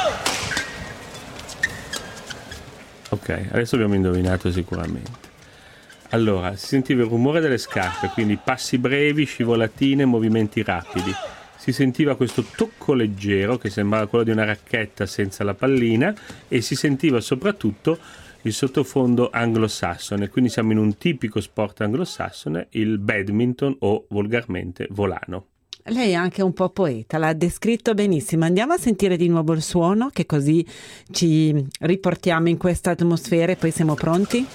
S8: Ok, adesso abbiamo indovinato sicuramente. Allora, si sentiva il rumore delle scarpe, quindi passi brevi, scivolatine, movimenti rapidi. Si sentiva questo tocco leggero che sembrava quello di una racchetta senza la pallina, e si sentiva soprattutto il sottofondo anglosassone, quindi siamo in un tipico sport anglosassone, il badminton o volgarmente volano.
S3: Lei è anche un po' poeta, l'ha descritto benissimo. Andiamo a sentire di nuovo il suono, che così ci riportiamo in questa atmosfera e poi siamo pronti?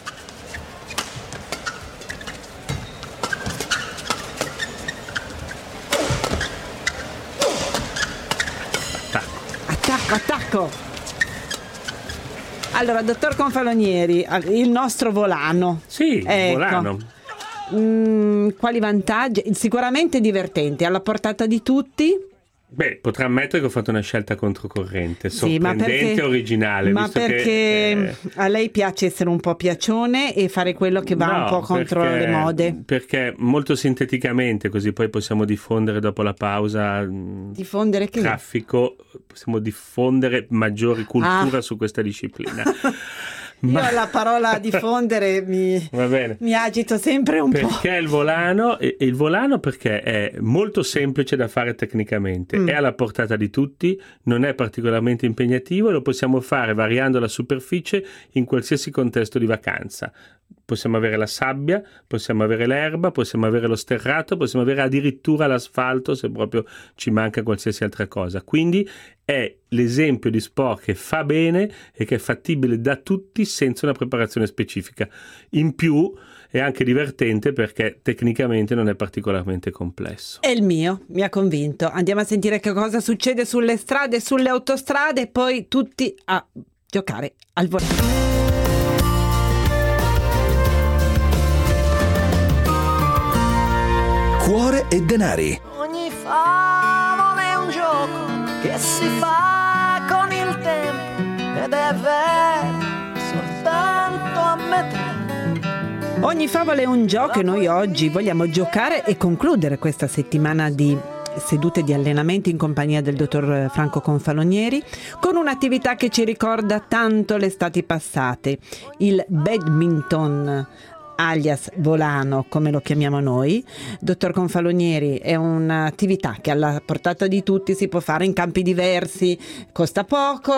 S3: Attacco! Allora, dottor Confalonieri, il nostro volano.
S8: Sì,
S3: ecco.
S8: Volano.
S3: Quali vantaggi? Sicuramente divertenti, alla portata di tutti.
S8: Beh, potrà ammettere che ho fatto una scelta controcorrente,
S3: Sì,
S8: sorprendente e originale.
S3: Ma
S8: visto
S3: perché
S8: che,
S3: a lei piace essere un po' piacione e fare quello che va un po' contro le mode?
S8: Perché molto sinteticamente, così poi possiamo diffondere dopo la pausa.
S3: Diffondere che?
S8: Traffico, possiamo diffondere maggiore cultura su questa disciplina.
S3: Io alla parola diffondere mi agito sempre un po'.
S8: Perché il volano? E il volano perché è molto semplice da fare tecnicamente, è alla portata di tutti, non è particolarmente impegnativo e lo possiamo fare variando la superficie in qualsiasi contesto di vacanza. Possiamo avere la sabbia, possiamo avere l'erba, possiamo avere lo sterrato, possiamo avere addirittura l'asfalto se proprio ci manca qualsiasi altra cosa. Quindi è l'esempio di sport che fa bene e che è fattibile da tutti senza una preparazione specifica. In più è anche divertente perché tecnicamente non è particolarmente complesso.
S3: È il mio, mi ha convinto. Andiamo a sentire che cosa succede sulle strade, sulle autostrade e poi tutti a giocare al volano.
S7: Cuore e denari.
S5: Ogni favola è un gioco che si fa con il tempo ed è vero soltanto a metà.
S3: Ogni favola è un gioco e noi oggi vogliamo giocare e concludere questa settimana di sedute di allenamento in compagnia del dottor Franco Confalonieri con un'attività che ci ricorda tanto le estati passate, il badminton, alias volano come lo chiamiamo noi. Dottor Confalonieri, è un'attività che alla portata di tutti, si può fare in campi diversi, costa poco,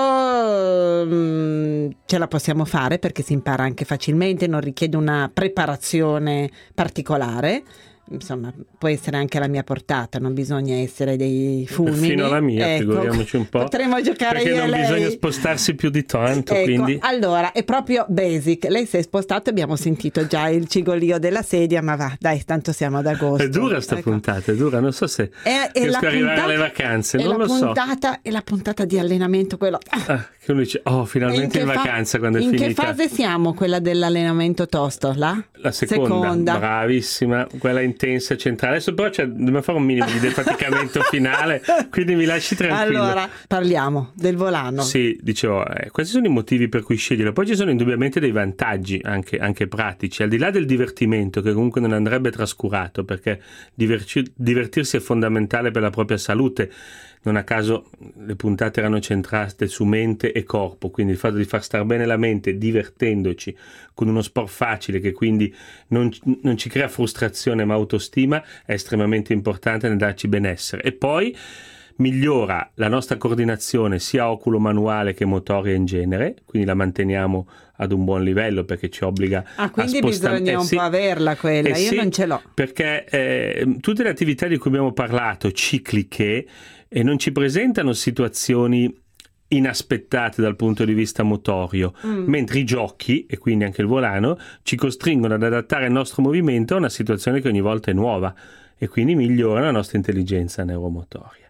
S3: ce la possiamo fare perché si impara anche facilmente, non richiede una preparazione particolare. Insomma, può essere anche alla mia portata, non bisogna essere dei fulmini.
S8: Fino alla mia, ecco, figuriamoci un po'.
S3: Potremmo giocare
S8: perché
S3: io e
S8: non
S3: lei.
S8: Bisogna spostarsi più di tanto,
S3: ecco,
S8: quindi.
S3: Allora, è proprio basic. Lei si è spostato, abbiamo sentito già il cigolio della sedia, ma va, dai, tanto siamo ad agosto.
S8: È dura sta puntata, è dura, non so se riesco ad arrivare alle vacanze, non lo so.
S3: È la puntata di allenamento, quello.
S8: Che uno dice, finalmente in vacanza quando è finita.
S3: In che fase siamo? Quella dell'allenamento tosto, là?
S8: La seconda. Bravissima, quella intensa, centrale. Adesso però dobbiamo fare un minimo di defaticamento finale, quindi mi lasci tranquillo.
S3: Allora, parliamo del volano.
S8: Sì, dicevo, questi sono i motivi per cui sceglierlo. Poi ci sono indubbiamente dei vantaggi anche pratici, al di là del divertimento, che comunque non andrebbe trascurato, perché divertirsi è fondamentale per la propria salute. Non a caso le puntate erano centrate su mente e corpo, quindi il fatto di far star bene la mente divertendoci con uno sport facile che quindi non ci crea frustrazione ma autostima è estremamente importante nel darci benessere. E poi migliora la nostra coordinazione sia oculo-manuale che motoria in genere, quindi la manteniamo ad un buon livello perché ci obbliga
S3: quindi
S8: a spostare.
S3: bisogna un po' averla quella, io
S8: sì,
S3: non ce l'ho.
S8: Perché tutte le attività di cui abbiamo parlato, cicliche, e non ci presentano situazioni inaspettate dal punto di vista motorio, mentre i giochi, e quindi anche il volano, ci costringono ad adattare il nostro movimento a una situazione che ogni volta è nuova e quindi migliora la nostra intelligenza neuromotoria.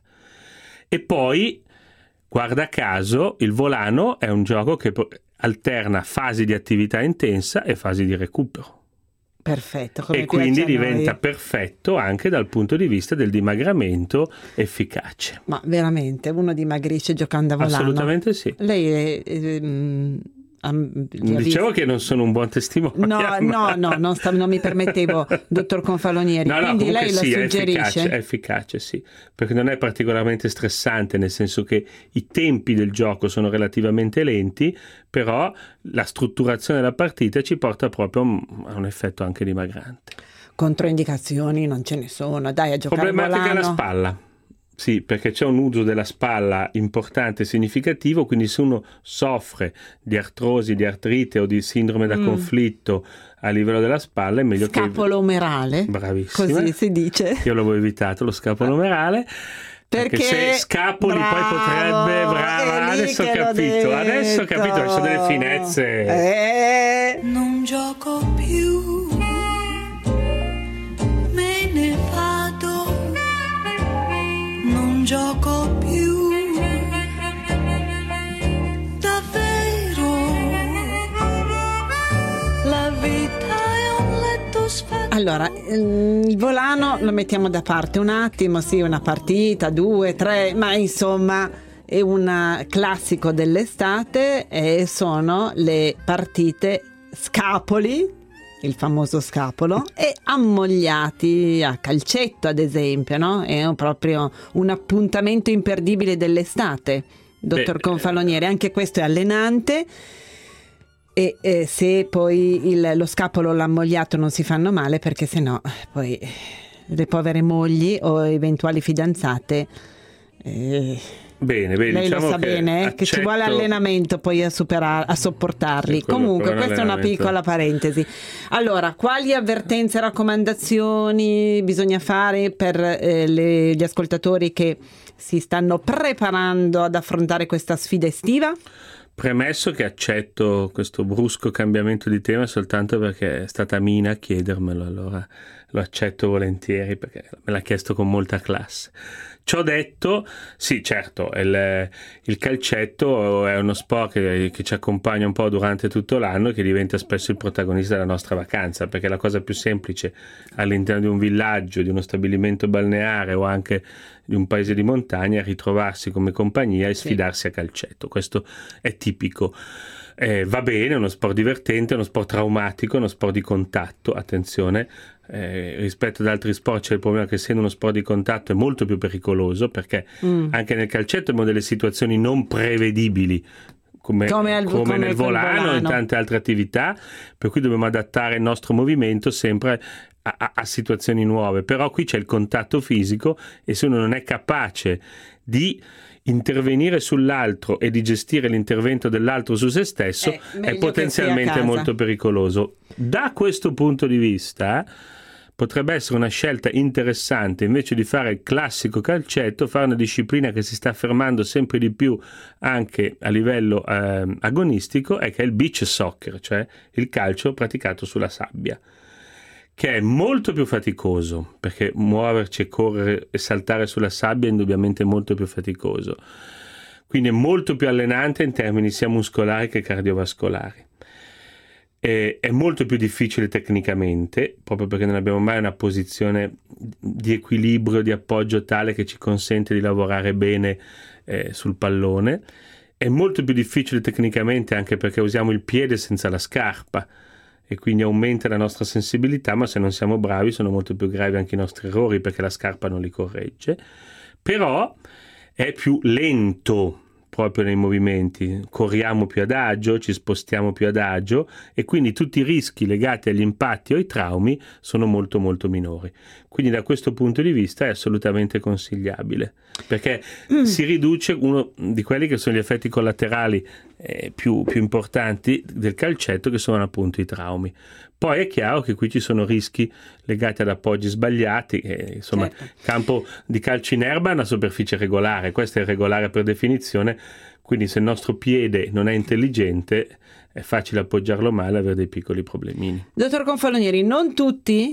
S8: E poi, guarda caso, il volano è un gioco che alterna fasi di attività intensa e fasi di recupero.
S3: Perfetto, come
S8: e quindi diventa
S3: noi.
S8: Perfetto anche dal punto di vista del dimagramento efficace.
S3: Ma veramente uno dimagrisce giocando a volano?
S8: Assolutamente sì.
S3: Lei
S8: Dicevo che non sono un buon testimone.
S3: Non mi permettevo, dottor Confalonieri. Quindi lei lo suggerisce?
S8: È efficace, sì, perché non è particolarmente stressante, nel senso che i tempi del gioco sono relativamente lenti, però la strutturazione della partita ci porta proprio a un effetto anche dimagrante.
S3: Controindicazioni non ce ne sono, dai, a giocare
S8: Problematica
S3: volano.
S8: la spalla. Sì, perché c'è un uso della spalla importante e significativo, quindi se uno soffre di artrosi, di artrite o di sindrome da conflitto a livello della spalla, è meglio
S3: scapolo omerale.
S8: Bravissima.
S3: Così si dice.
S8: Io l'avevo evitato, lo scapolo omerale. Perché se scapoli poi potrebbe... Brava, adesso ho capito, ci sono delle finezze.
S9: Non gioco più, me ne vado, non gioco più, davvero, la vita è un letto sfatato.
S3: Allora, il volano lo mettiamo da parte un attimo, sì, una partita, 2, 3, ma insomma è un classico dell'estate e sono le partite scapoli, il famoso scapolo, e ammogliati a calcetto, ad esempio, no? È proprio un appuntamento imperdibile dell'estate, dottor Confalonieri. Anche questo è allenante. E se poi lo scapolo o l'ammogliato non si fanno male, perché sennò poi le povere mogli o eventuali fidanzate
S8: bene,
S3: lei
S8: diciamo
S3: lo sa bene che ci vuole allenamento poi a sopportarli. Comunque questa è una piccola parentesi. Allora, quali avvertenze e raccomandazioni bisogna fare per gli ascoltatori che si stanno preparando ad affrontare questa sfida estiva?
S8: Premesso che accetto questo brusco cambiamento di tema soltanto perché è stata Mina a chiedermelo, allora lo accetto volentieri perché me l'ha chiesto con molta classe. Ciò detto, sì, certo, il calcetto è uno sport che ci accompagna un po' durante tutto l'anno e che diventa spesso il protagonista della nostra vacanza, perché la cosa più semplice all'interno di un villaggio, di uno stabilimento balneare o anche di un paese di montagna è ritrovarsi come compagnia e sfidarsi a calcetto. Questo è tipico. Va bene, è uno sport divertente, è uno sport traumatico, è uno sport di contatto, attenzione. Rispetto ad altri sport c'è il problema che essendo uno sport di contatto è molto più pericoloso, perché anche nel calcetto abbiamo delle situazioni non prevedibili come nel volano e in tante altre attività, per cui dobbiamo adattare il nostro movimento sempre a situazioni nuove. Però qui c'è il contatto fisico e se uno non è capace di intervenire sull'altro e di gestire l'intervento dell'altro su se stesso è potenzialmente molto pericoloso. Da questo punto di vista potrebbe essere una scelta interessante, invece di fare il classico calcetto, fare una disciplina che si sta affermando sempre di più anche a livello agonistico, e che è il beach soccer, cioè il calcio praticato sulla sabbia, che è molto più faticoso, perché muoverci, correre e saltare sulla sabbia è indubbiamente molto più faticoso, quindi è molto più allenante in termini sia muscolari che cardiovascolari. È molto più difficile tecnicamente, proprio perché non abbiamo mai una posizione di equilibrio, di appoggio tale che ci consente di lavorare bene sul pallone. È molto più difficile tecnicamente anche perché usiamo il piede senza la scarpa e quindi aumenta la nostra sensibilità, ma se non siamo bravi sono molto più gravi anche i nostri errori perché la scarpa non li corregge. Però è più lento proprio nei movimenti, corriamo più adagio, ci spostiamo più adagio e quindi tutti i rischi legati agli impatti o ai traumi sono molto molto minori. Quindi da questo punto di vista è assolutamente consigliabile, perché si riduce uno di quelli che sono gli effetti collaterali più importanti del calcetto, che sono appunto i traumi. Poi è chiaro che qui ci sono rischi legati ad appoggi sbagliati, insomma, certo. Campo di calcio in erba è una superficie regolare, questa è regolare per definizione, quindi se il nostro piede non è intelligente è facile appoggiarlo male e avere dei piccoli problemini.
S3: Dottor Confalonieri, non tutti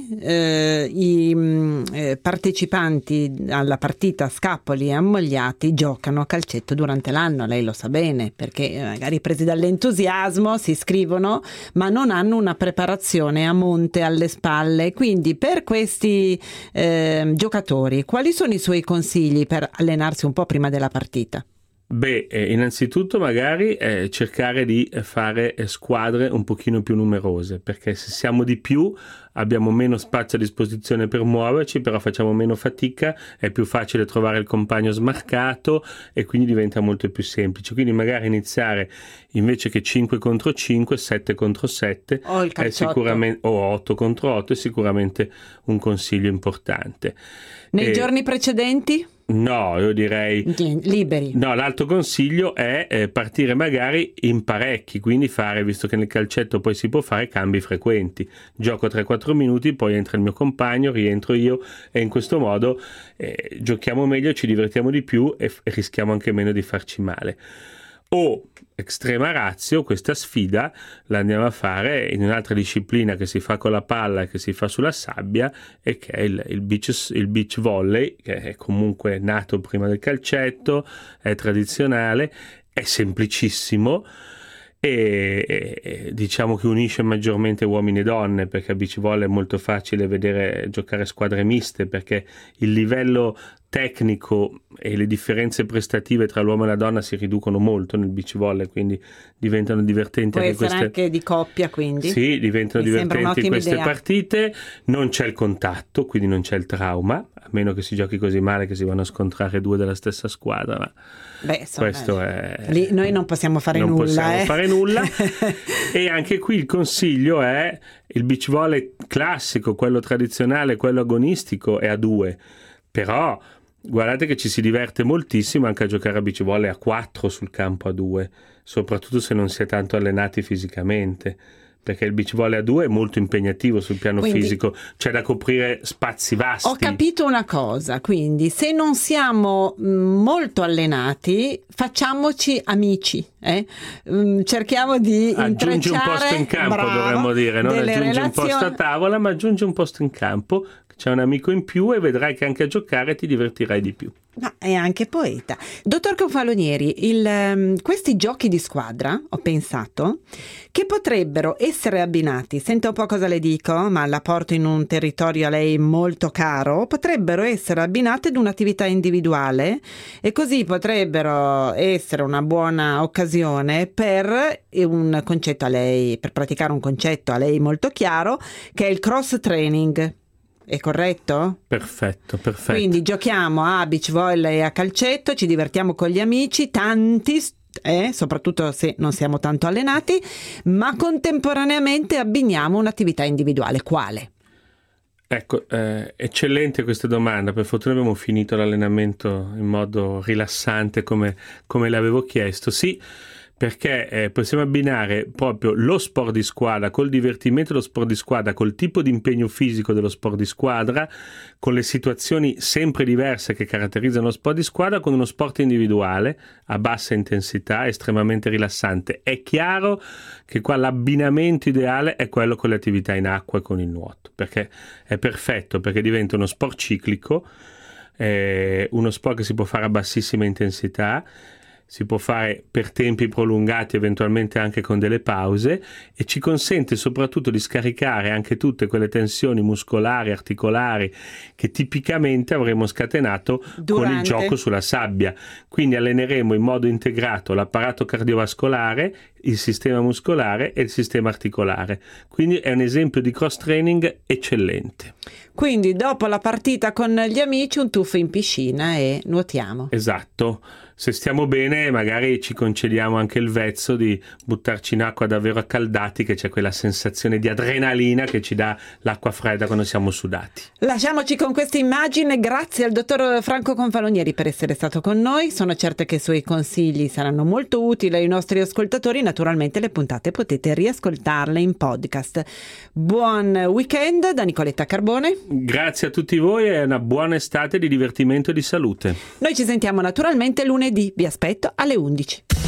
S3: i partecipanti alla partita scapoli e ammogliati giocano a calcetto durante l'anno, lei lo sa bene, perché magari presi dall'entusiasmo si iscrivono ma non hanno una preparazione a monte alle spalle. Quindi per questi giocatori quali sono i suoi consigli per allenarsi un po' prima della partita?
S8: Beh, innanzitutto magari cercare di fare squadre un pochino più numerose, perché se siamo di più abbiamo meno spazio a disposizione per muoverci, però facciamo meno fatica, è più facile trovare il compagno smarcato e quindi diventa molto più semplice. Quindi magari iniziare invece che 5 contro 5, 7 contro 7 è sicuramente, o 8 contro 8 è sicuramente un consiglio importante.
S3: Nei giorni precedenti?
S8: No, io direi
S3: liberi.
S8: No, l'altro consiglio è partire magari in parecchi, quindi fare, visto che nel calcetto poi si può fare, cambi frequenti. Gioco 3-4 minuti, poi entra il mio compagno, rientro io e in questo modo giochiamo meglio, ci divertiamo di più e rischiamo anche meno di farci male. O extrema ratio, questa sfida la andiamo a fare in un'altra disciplina che si fa con la palla e che si fa sulla sabbia, e che è il beach volley, che è comunque nato prima del calcetto, è tradizionale, è semplicissimo e diciamo che unisce maggiormente uomini e donne, perché a beach volley è molto facile vedere giocare squadre miste, perché il livello tecnico e le differenze prestative tra l'uomo e la donna si riducono molto nel beach volley, quindi diventano divertenti.
S3: Può essere anche di coppia, quindi
S8: sì, diventano divertenti queste
S3: idea.
S8: Partite, non c'è il contatto, quindi non c'è il trauma, a meno che si giochi così male che si vanno a scontrare due della stessa squadra, ma questo è
S3: lì noi non possiamo fare
S8: non
S3: nulla.
S8: Possiamo fare nulla. E anche qui il consiglio è il beach volley classico, quello tradizionale, quello agonistico, è a 2, però guardate che ci si diverte moltissimo anche a giocare a beach volley a 4 sul campo a 2, soprattutto se non si è tanto allenati fisicamente, perché il beach volley a 2 è molto impegnativo sul piano fisico, c'è da coprire spazi vasti.
S3: Ho capito una cosa, quindi se non siamo molto allenati facciamoci amici, cerchiamo di
S8: aggiungi un posto in campo, dovremmo dire, non aggiungi un posto a tavola, ma aggiungi un posto in campo, c'è un amico in più e vedrai che anche a giocare ti divertirai di più.
S3: Ma è anche poeta. Dottor Confalonieri, questi giochi di squadra, ho pensato, che potrebbero essere abbinati, senta un po' cosa le dico, ma la porto in un territorio a lei molto caro, potrebbero essere abbinate ad un'attività individuale e così potrebbero essere una buona occasione per un concetto a lei, per praticare un concetto a lei molto chiaro, che è il cross training. È corretto?
S8: Perfetto.
S3: Quindi giochiamo a beach volley e a calcetto, ci divertiamo con gli amici, tanti, soprattutto se non siamo tanto allenati, ma contemporaneamente abbiniamo un'attività individuale. Quale?
S8: Ecco, eccellente questa domanda. Per fortuna abbiamo finito l'allenamento in modo rilassante come l'avevo chiesto. Sì, perché possiamo abbinare proprio lo sport di squadra col divertimento dello sport di squadra, col tipo di impegno fisico dello sport di squadra, con le situazioni sempre diverse che caratterizzano lo sport di squadra, con uno sport individuale a bassa intensità, estremamente rilassante. È chiaro che qua l'abbinamento ideale è quello con le attività in acqua e con il nuoto, perché è perfetto, perché diventa uno sport ciclico, uno sport che si può fare a bassissima intensità, si può fare per tempi prolungati, eventualmente anche con delle pause, e ci consente soprattutto di scaricare anche tutte quelle tensioni muscolari, articolari che tipicamente avremmo scatenato con il gioco sulla sabbia. Quindi alleneremo in modo integrato l'apparato cardiovascolare, il sistema muscolare e il sistema articolare. Quindi è un esempio di cross training eccellente.
S3: Quindi dopo la partita con gli amici un tuffo in piscina e nuotiamo.
S8: Esatto. Se stiamo bene magari ci concediamo anche il vezzo di buttarci in acqua davvero accaldati, che c'è quella sensazione di adrenalina che ci dà l'acqua fredda quando siamo sudati.
S3: Lasciamoci con questa immagine. Grazie al dottor Franco Confalonieri per essere stato con noi. Sono certa che i suoi consigli saranno molto utili ai nostri ascoltatori. Naturalmente le puntate potete riascoltarle in podcast. Buon weekend da Nicoletta Carbone.
S8: Grazie a tutti voi e una buona estate di divertimento e di salute.
S3: Noi ci sentiamo naturalmente lunedì. Vi aspetto alle 11.